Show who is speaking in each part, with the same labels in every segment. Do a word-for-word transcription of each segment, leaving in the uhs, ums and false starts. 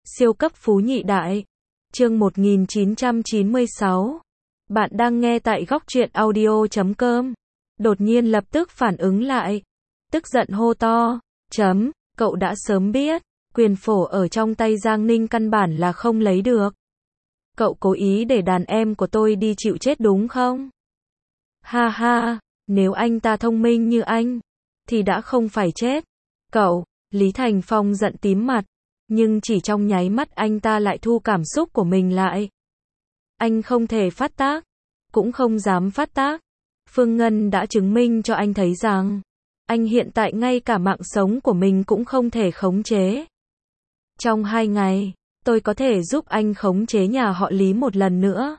Speaker 1: Siêu cấp phú nhị đại. Chương một nghìn chín trăm chín mươi sáu. Bạn đang nghe tại góc truyện audio chấm com. Đột nhiên lập tức phản ứng lại. Tức giận hô to. Chấm, cậu đã sớm biết. Quyền phổ ở trong tay Giang Ninh căn bản là không lấy được. Cậu cố ý để đàn em của tôi đi chịu chết đúng không? Ha ha, nếu anh ta thông minh như anh, thì đã không phải chết. Cậu, Lý Thành Phong giận tím mặt. Nhưng chỉ trong nháy mắt anh ta lại thu cảm xúc của mình lại. Anh không thể phát tác, cũng không dám phát tác. Phương Ngân đã chứng minh cho anh thấy rằng, anh hiện tại ngay cả mạng sống của mình cũng không thể khống chế. Trong hai ngày, tôi có thể giúp anh khống chế nhà họ Lý một lần nữa.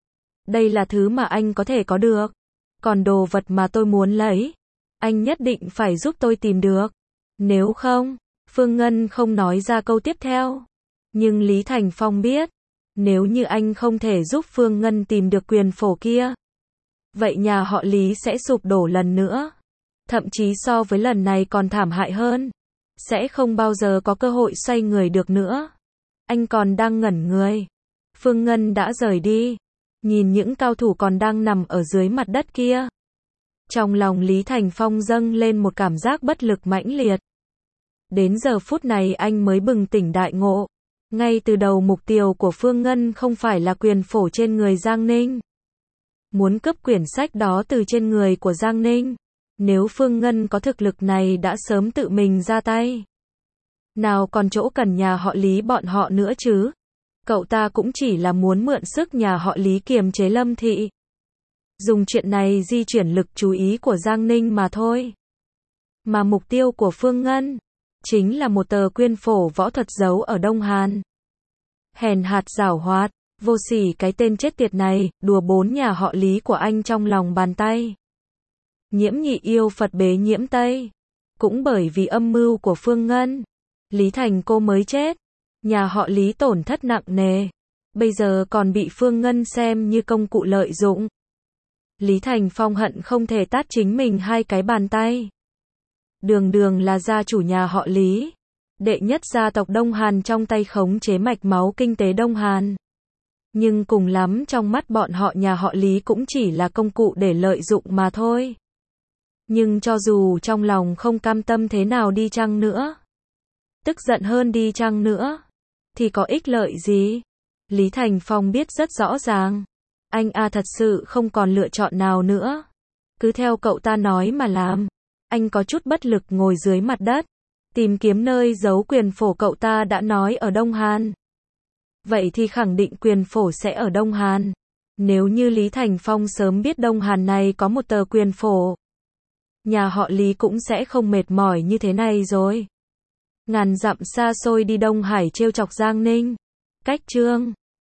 Speaker 1: Đây là thứ mà anh có thể có được. Còn đồ vật mà tôi muốn lấy, anh nhất định phải giúp tôi tìm được. Nếu không, Phương Ngân không nói ra câu tiếp theo. Nhưng Lý Thành Phong biết, nếu như anh không thể giúp Phương Ngân tìm được quyền phổ kia, vậy nhà họ Lý sẽ sụp đổ lần nữa. Thậm chí so với lần này còn thảm hại hơn. Sẽ không bao giờ có cơ hội xoay người được nữa. Anh còn đang ngẩn người. Phương Ngân đã rời đi. Nhìn những cao thủ còn đang nằm ở dưới mặt đất kia. Trong lòng Lý Thành Phong dâng lên một cảm giác bất lực mãnh liệt. Đến giờ phút này anh mới bừng tỉnh đại ngộ. Ngay từ đầu mục tiêu của Phương Ngân không phải là quyền phổ trên người Giang Ninh. Muốn cướp quyển sách đó từ trên người của Giang Ninh. Nếu Phương Ngân có thực lực này đã sớm tự mình ra tay. Nào còn chỗ cần nhà họ Lý bọn họ nữa chứ. Cậu ta cũng chỉ là muốn mượn sức nhà họ Lý kiềm chế Lâm Thị. Dùng chuyện này di chuyển lực chú ý của Giang Ninh mà thôi. Mà mục tiêu của Phương Ngân chính là một tờ quyên phổ võ thuật giấu ở Đông Hàn. Hèn hạt giảo hoạt, vô sỉ cái tên chết tiệt này, đùa bốn nhà họ Lý của anh trong lòng bàn tay. Nhiễm nhị yêu Phật bế nhiễm Tây. Cũng bởi vì âm mưu của Phương Ngân, Lý Thành cô mới chết. Nhà họ Lý tổn thất nặng nề. Bây giờ còn bị Phương Ngân xem như công cụ lợi dụng. Lý Thành Phong hận không thể tát chính mình hai cái bàn tay. Đường đường là gia chủ nhà họ Lý. Đệ nhất gia tộc Đông Hàn trong tay khống chế mạch máu kinh tế Đông Hàn. Nhưng cùng lắm trong mắt bọn họ nhà họ Lý cũng chỉ là công cụ để lợi dụng mà thôi. Nhưng cho dù trong lòng không cam tâm thế nào đi chăng nữa, tức giận hơn đi chăng nữa, thì có ích lợi gì? Lý Thành Phong biết rất rõ ràng. Anh a thật sự không còn lựa chọn nào nữa. Cứ theo cậu ta nói mà làm. Anh có chút bất lực ngồi dưới mặt đất. Tìm kiếm nơi giấu quyền phổ cậu ta đã nói ở Đông Hàn. Vậy thì khẳng định quyền phổ sẽ ở Đông Hàn. Nếu như Lý Thành Phong sớm biết Đông Hàn này có một tờ quyền phổ, nhà họ Lý cũng sẽ không mệt mỏi như thế này rồi. Ngàn dặm xa xôi đi Đông Hải trêu chọc Giang Ninh. Cách chương